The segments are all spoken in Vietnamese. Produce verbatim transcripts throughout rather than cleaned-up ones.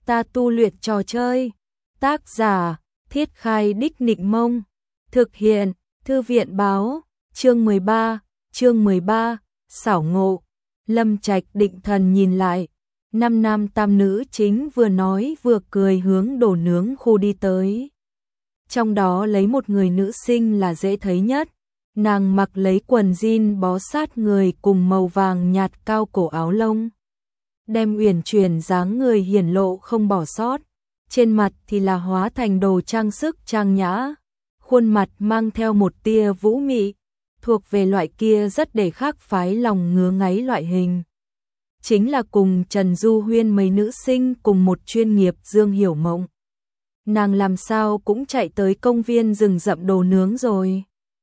ta tu luyện trò chơi. Tác giả, Thiết Khai Đích Nịnh Mông. Thực hiện, Thư viện báo, chương mười ba, chương mười ba, xảo ngộ. Lâm Trạch định thần nhìn lại, năm nam tam nữ chính vừa nói vừa cười hướng đồ nướng khu đi tới. Trong đó lấy một người nữ sinh là dễ thấy nhất, nàng mặc lấy quần jean bó sát người cùng màu vàng nhạt cao cổ áo lông, đem uyển chuyển dáng người hiển lộ không bỏ sót, trên mặt thì là hóa thành đồ trang sức trang nhã, khuôn mặt mang theo một tia vũ mị, thuộc về loại kia rất để khác phái lòng ngứa ngáy loại hình. Chính là cùng Trần Du Huyên mấy nữ sinh cùng một chuyên nghiệp Dương Hiểu Mộng. Nàng làm sao cũng chạy tới công viên rừng rậm đồ nướng rồi.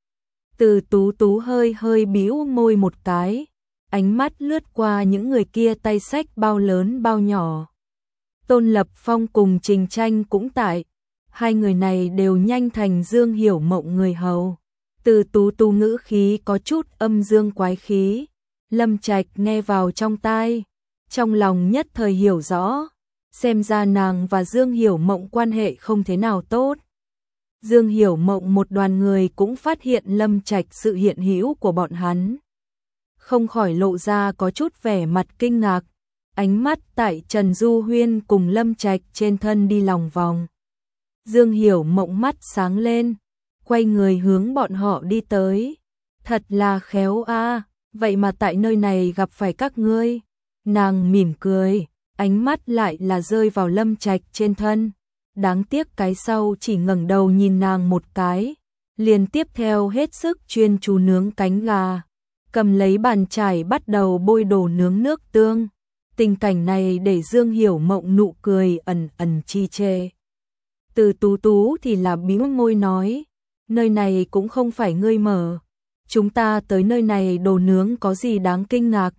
Từ Tú Tú hơi hơi bĩu môi một cái, ánh mắt lướt qua những người kia tay xách bao lớn bao nhỏ. Tôn Lập Phong cùng Trình Tranh cũng tại, hai người này đều nhanh thành Dương Hiểu Mộng người hầu. Từ Tú Tú ngữ khí có chút âm dương quái khí, Lâm Trạch nghe vào trong tai, trong lòng nhất thời hiểu rõ, xem ra nàng và Dương Hiểu Mộng quan hệ không thế nào tốt. Dương Hiểu Mộng một đoàn người cũng phát hiện Lâm Trạch sự hiện hữu của bọn hắn, không khỏi lộ ra có chút vẻ mặt kinh ngạc, ánh mắt tại Trần Du Huyên cùng Lâm Trạch trên thân đi lòng vòng. Dương Hiểu Mộng mắt sáng lên, quay người hướng bọn họ đi tới. Thật là khéo a, vậy mà tại nơi này gặp phải các ngươi. Nàng mỉm cười, ánh mắt lại là rơi vào Lâm Trạch trên thân. Đáng tiếc cái sau chỉ ngẩng đầu nhìn nàng một cái, liền tiếp theo hết sức chuyên chú nướng cánh gà, cầm lấy bàn chải bắt đầu bôi đồ nướng nước tương. Tình cảnh này để Dương Hiểu Mộng nụ cười ẩn ẩn chi chê. Từ Tú Tú thì là bĩu môi nói, nơi này cũng không phải ngươi mở, chúng ta tới nơi này đồ nướng có gì đáng kinh ngạc.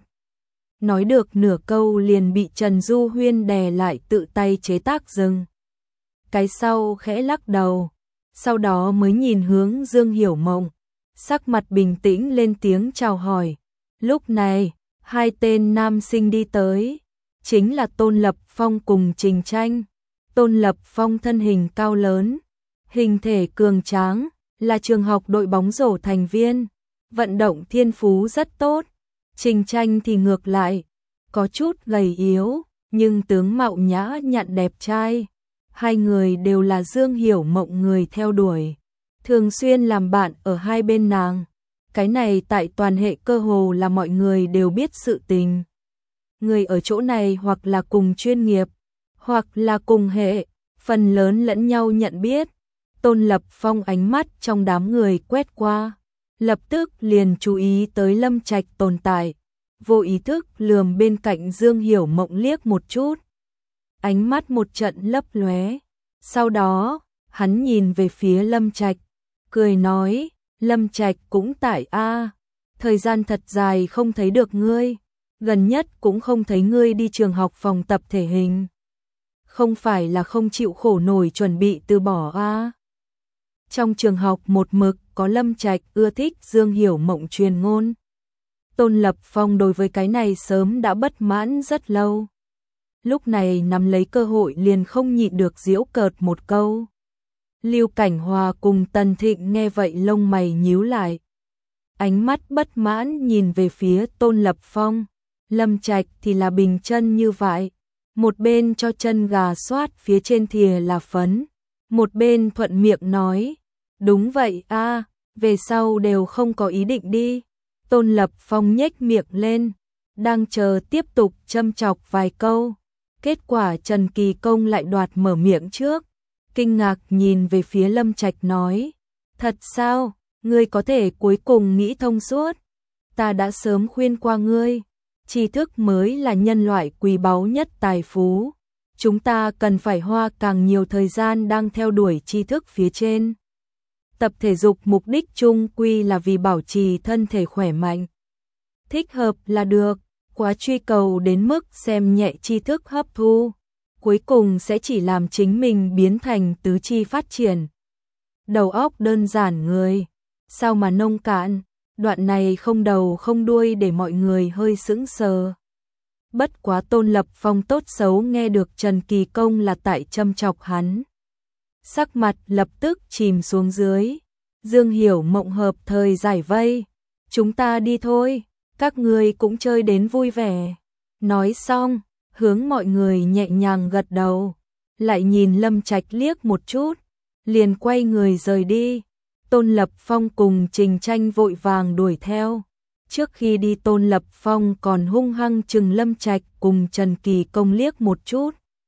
Nói được nửa câu liền bị Trần Du Huyên đè lại tự tay chế tác dừng. Cái sau khẽ lắc đầu, sau đó mới nhìn hướng Dương Hiểu Mộng, sắc mặt bình tĩnh lên tiếng chào hỏi. Lúc này, hai tên nam sinh đi tới, chính là Tôn Lập Phong cùng Trình Tranh. Tôn Lập Phong thân hình cao lớn, hình thể cường tráng, là trường học đội bóng rổ thành viên, vận động thiên phú rất tốt. Trình Tranh thì ngược lại, có chút gầy yếu, nhưng tướng mạo nhã nhặn đẹp trai. Hai người đều là Dương Hiểu Mộng người theo đuổi, thường xuyên làm bạn ở hai bên nàng. Cái này tại toàn hệ cơ hồ là mọi người đều biết sự tình. Người ở chỗ này hoặc là cùng chuyên nghiệp, hoặc là cùng hệ, phần lớn lẫn nhau nhận biết. Tôn Lập Phong ánh mắt trong đám người quét qua, lập tức liền chú ý tới Lâm Trạch tồn tại, vô ý thức lườm bên cạnh Dương Hiểu Mộng liếc một chút. Ánh mắt một trận lấp lóe, sau đó, hắn nhìn về phía Lâm Trạch, cười nói, Lâm Trạch cũng tại a, thời gian thật dài không thấy được ngươi, gần nhất cũng không thấy ngươi đi trường học phòng tập thể hình. Không phải là không chịu khổ nổi chuẩn bị từ bỏ a. Trong trường học một mực có Lâm Trạch ưa thích Dương Hiểu Mộng truyền ngôn. Tôn Lập Phong đối với cái này sớm đã bất mãn rất lâu. Lúc này nắm lấy cơ hội liền không nhịn được giễu cợt một câu. Lưu Cảnh Hòa cùng Tần Thịnh nghe vậy lông mày nhíu lại. Ánh mắt bất mãn nhìn về phía Tôn Lập Phong. Lâm Trạch thì là bình chân như vậy. Một bên cho chân gà xoát phía trên thìa là phấn. Một bên thuận miệng nói. Đúng vậy a, về sau đều không có ý định đi. Tôn Lập Phong nhếch miệng lên, đang chờ tiếp tục châm chọc vài câu. Kết quả Trần Kỳ Công lại đoạt mở miệng trước, kinh ngạc nhìn về phía Lâm Trạch nói, thật sao, ngươi có thể cuối cùng nghĩ thông suốt, ta đã sớm khuyên qua ngươi, tri thức mới là nhân loại quý báu nhất tài phú, chúng ta cần phải hoa càng nhiều thời gian đang theo đuổi tri thức phía trên. Tập thể dục mục đích chung quy là vì bảo trì thân thể khỏe mạnh. Thích hợp là được, quá truy cầu đến mức xem nhẹ tri thức hấp thu, cuối cùng sẽ chỉ làm chính mình biến thành tứ chi phát triển. Đầu óc đơn giản người, sao mà nông cạn, đoạn này không đầu không đuôi để mọi người hơi sững sờ. Bất quá Tôn Lập Phong tốt xấu nghe được Trần Kỳ Công là tại châm chọc hắn. Sắc mặt lập tức chìm xuống dưới. Dương Hiểu Mộng hợp thời giải vây. Chúng ta đi thôi, các người cũng chơi đến vui vẻ. Nói xong, hướng mọi người nhẹ nhàng gật đầu. Lại nhìn Lâm Trạch liếc một chút, liền quay người rời đi. Tôn Lập Phong cùng Trình Tranh vội vàng đuổi theo. Trước khi đi Tôn Lập Phong còn hung hăng chừng Lâm Trạch cùng Trần Kỳ Công liếc một chút.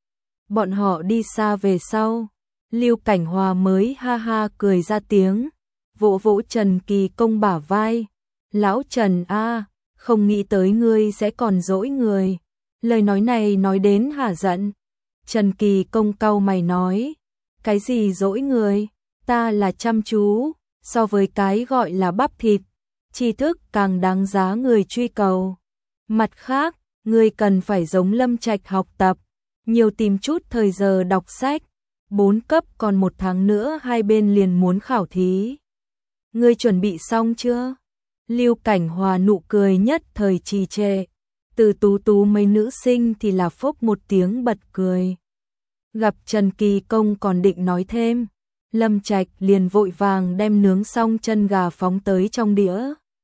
Bọn họ đi xa về sau, Lưu Cảnh Hòa mới ha ha cười ra tiếng, vỗ vỗ Trần Kỳ Công bả vai. Lão Trần a, không nghĩ tới ngươi sẽ còn dỗi người. Lời nói này nói đến hả giận. Trần Kỳ Công cau mày nói, cái gì dỗi người, ta là chăm chú, so với cái gọi là bắp thịt, tri thức càng đáng giá người truy cầu. Mặt khác, ngươi cần phải giống Lâm Trạch học tập, nhiều tìm chút thời giờ đọc sách, bốn cấp còn một tháng nữa hai bên liền muốn khảo thí. Ngươi chuẩn bị xong chưa? Lưu Cảnh Hòa nụ cười nhất thời trì trệ. Từ Tú Tú mấy nữ sinh thì là phốc một tiếng bật cười. Gặp Trần Kỳ Công còn định nói thêm, Lâm Trạch liền vội vàng đem nướng xong chân gà phóng tới trong đĩa.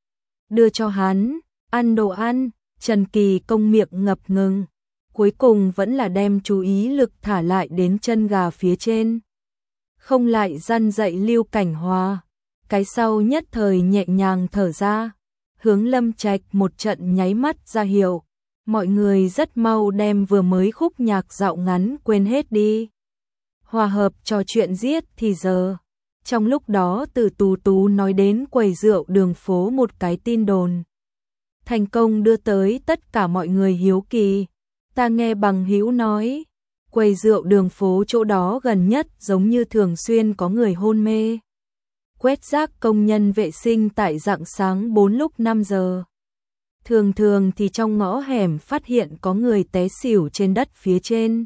Đưa cho hắn, ăn đồ ăn. Trần Kỳ Công miệng ngập ngừng, cuối cùng vẫn là đem chú ý lực thả lại đến chân gà phía trên. Không lại răn dạy Lưu Cảnh Hòa, cái sau nhất thời nhẹ nhàng thở ra, hướng Lâm Trạch một trận nháy mắt ra hiệu. Mọi người rất mau đem vừa mới khúc nhạc dạo ngắn quên hết đi. Hòa hợp trò chuyện giết thì giờ. Trong lúc đó Từ Tú Tú nói đến quầy rượu đường phố một cái tin đồn. Thành công đưa tới tất cả mọi người hiếu kỳ. Ta nghe bằng hữu nói, quầy rượu đường phố chỗ đó gần nhất giống như thường xuyên có người hôn mê. Quét rác công nhân vệ sinh tại rạng sáng bốn lúc năm giờ. Thường thường thì trong ngõ hẻm phát hiện có người té xỉu trên đất phía trên.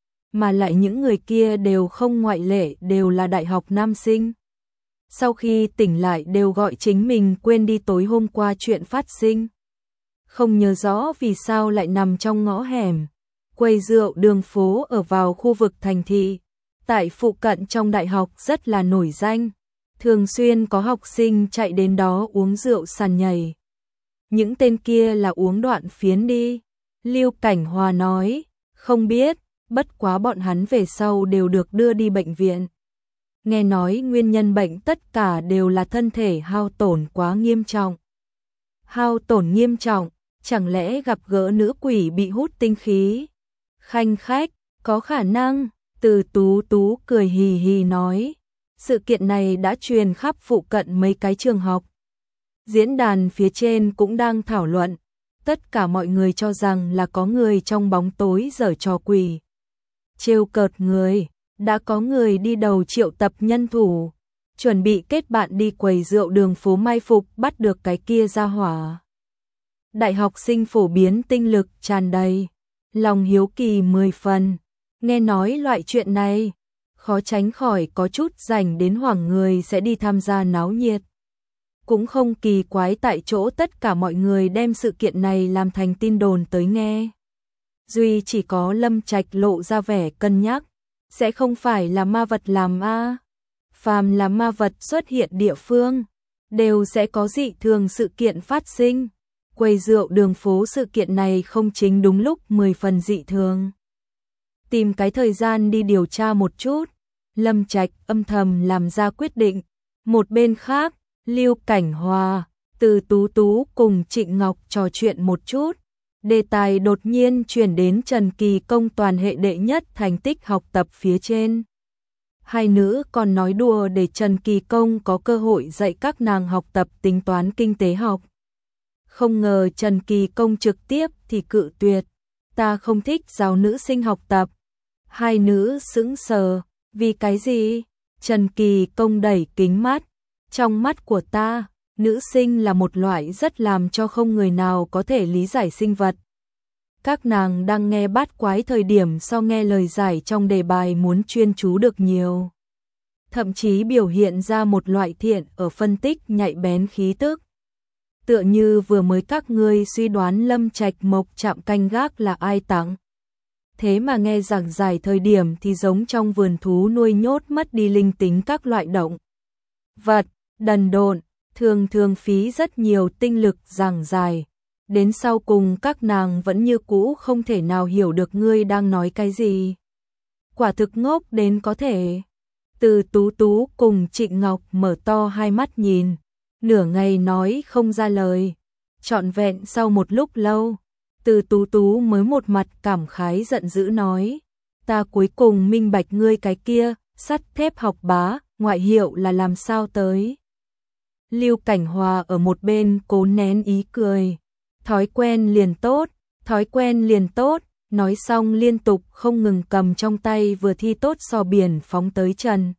Mà lại những người kia đều không ngoại lệ, đều là đại học nam sinh. Sau khi tỉnh lại đều gọi chính mình quên đi tối hôm qua chuyện phát sinh. Không nhớ rõ vì sao lại nằm trong ngõ hẻm. Quầy rượu đường phố ở vào khu vực thành thị, tại phụ cận trong đại học rất là nổi danh. Thường xuyên có học sinh chạy đến đó uống rượu sàn nhảy. Những tên kia là uống đoạn phiến đi. Lưu Cảnh Hòa nói, không biết, bất quá bọn hắn về sau đều được đưa đi bệnh viện. Nghe nói nguyên nhân bệnh tất cả đều là thân thể hao tổn quá nghiêm trọng. Hao tổn nghiêm trọng, chẳng lẽ gặp gỡ nữ quỷ bị hút tinh khí? Khanh khách, có khả năng. Từ Tú Tú cười hì hì nói, sự kiện này đã truyền khắp phụ cận mấy cái trường học. Diễn đàn phía trên cũng đang thảo luận, tất cả mọi người cho rằng là có người trong bóng tối giở trò quỷ. Trêu cợt người, đã có người đi đầu triệu tập nhân thủ, chuẩn bị kết bạn đi quầy rượu đường phố mai phục bắt được cái kia ra hỏa. Đại học sinh phổ biến tinh lực tràn đầy, lòng hiếu kỳ mười phần, nghe nói loại chuyện này, khó tránh khỏi có chút dành đến hoảng người sẽ đi tham gia náo nhiệt. Cũng không kỳ quái tại chỗ tất cả mọi người đem sự kiện này làm thành tin đồn tới nghe. Duy chỉ có Lâm Trạch lộ ra vẻ cân nhắc, sẽ không phải là ma vật làm a. Phàm là ma vật xuất hiện địa phương, đều sẽ có dị thường sự kiện phát sinh. Quầy rượu đường phố sự kiện này không chính đúng lúc mười phần dị thường. Tìm cái thời gian đi điều tra một chút, Lâm Trạch âm thầm làm ra quyết định. Một bên khác, Lưu Cảnh Hòa, Từ Tú Tú cùng Trịnh Ngọc trò chuyện một chút. Đề tài đột nhiên chuyển đến Trần Kỳ Công toàn hệ đệ nhất thành tích học tập phía trên. Hai nữ còn nói đùa để Trần Kỳ Công có cơ hội dạy các nàng học tập tính toán kinh tế học. Không ngờ Trần Kỳ Công trực tiếp thì cự tuyệt. Ta không thích giáo nữ sinh học tập. Hai nữ sững sờ. Vì cái gì? Trần Kỳ Công đẩy kính mắt. Trong mắt của ta, nữ sinh là một loại rất làm cho không người nào có thể lý giải sinh vật. Các nàng đang nghe bát quái thời điểm so nghe lời giải trong đề bài muốn chuyên chú được nhiều. Thậm chí biểu hiện ra một loại thiện ở phân tích nhạy bén khí tức. tựa như vừa mới các ngươi suy đoán Lâm Trạch Mộc chạm canh gác là ai tặng. Thế mà nghe giảng giải thời điểm thì giống trong vườn thú nuôi nhốt mất đi linh tính các loại động vật, đần độn, thường thường phí rất nhiều tinh lực giảng giải. Đến sau cùng các nàng vẫn như cũ không thể nào hiểu được ngươi đang nói cái gì. Quả thực ngốc đến có thể. Từ Tú Tú cùng Trịnh Ngọc mở to hai mắt nhìn, nửa ngày nói không ra lời. Trọn vẹn sau một lúc lâu, Từ Tú Tú mới một mặt cảm khái giận dữ nói, ta cuối cùng minh bạch ngươi cái kia, sắt thép học bá, ngoại hiệu là làm sao tới. Lưu Cảnh Hòa ở một bên cố nén ý cười, thói quen liền tốt, thói quen liền tốt, nói xong liên tục không ngừng cầm trong tay vừa thi tốt sò biển phóng tới Trần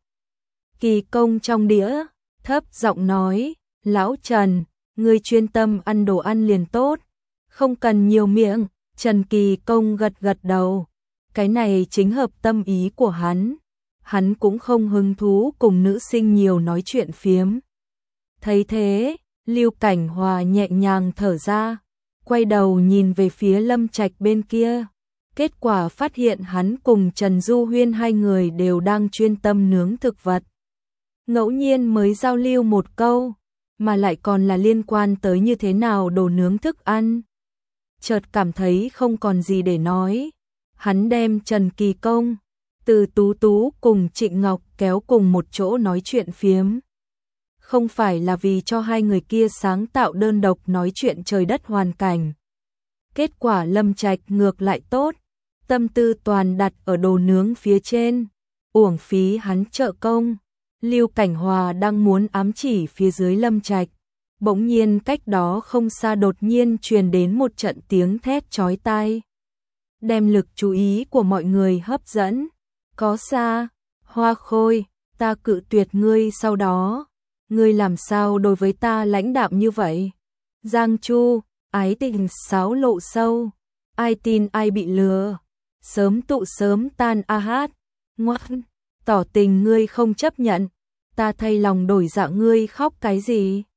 Kỳ Công trong đĩa, thấp giọng nói, lão Trần, ngươi chuyên tâm ăn đồ ăn liền tốt, không cần nhiều miệng. Trần Kỳ Công gật gật đầu, cái này chính hợp tâm ý của hắn, hắn cũng không hứng thú cùng nữ sinh nhiều nói chuyện phiếm. Thấy thế, Lưu Cảnh Hòa nhẹ nhàng thở ra, quay đầu nhìn về phía Lâm Trạch bên kia, kết quả phát hiện hắn cùng Trần Du Huyên hai người đều đang chuyên tâm nướng thực vật. Ngẫu nhiên mới giao lưu một câu, mà lại còn là liên quan tới như thế nào đồ nướng thức ăn. Chợt cảm thấy không còn gì để nói, hắn đem Trần Kỳ Công, Từ Tú Tú cùng Trịnh Ngọc kéo cùng một chỗ nói chuyện phiếm. Không phải là vì cho hai người kia sáng tạo đơn độc nói chuyện trời đất hoàn cảnh. Kết quả Lâm Trạch ngược lại tốt, tâm tư toàn đặt ở đồ nướng phía trên, uổng phí hắn trợ công. Lưu Cảnh Hòa đang muốn ám chỉ phía dưới Lâm Trạch, bỗng nhiên cách đó không xa đột nhiên truyền đến một trận tiếng thét chói tai, đem lực chú ý của mọi người hấp dẫn. Có xa, Hoa Khôi, ta cự tuyệt ngươi sau đó, ngươi làm sao đối với ta lãnh đạm như vậy? Giang Chu, ái tình sáo lộ sâu, ai tin ai bị lừa, sớm tụ sớm tan a hát, ngoan, tỏ tình ngươi không chấp nhận, ta thay lòng đổi dạ ngươi khóc cái gì?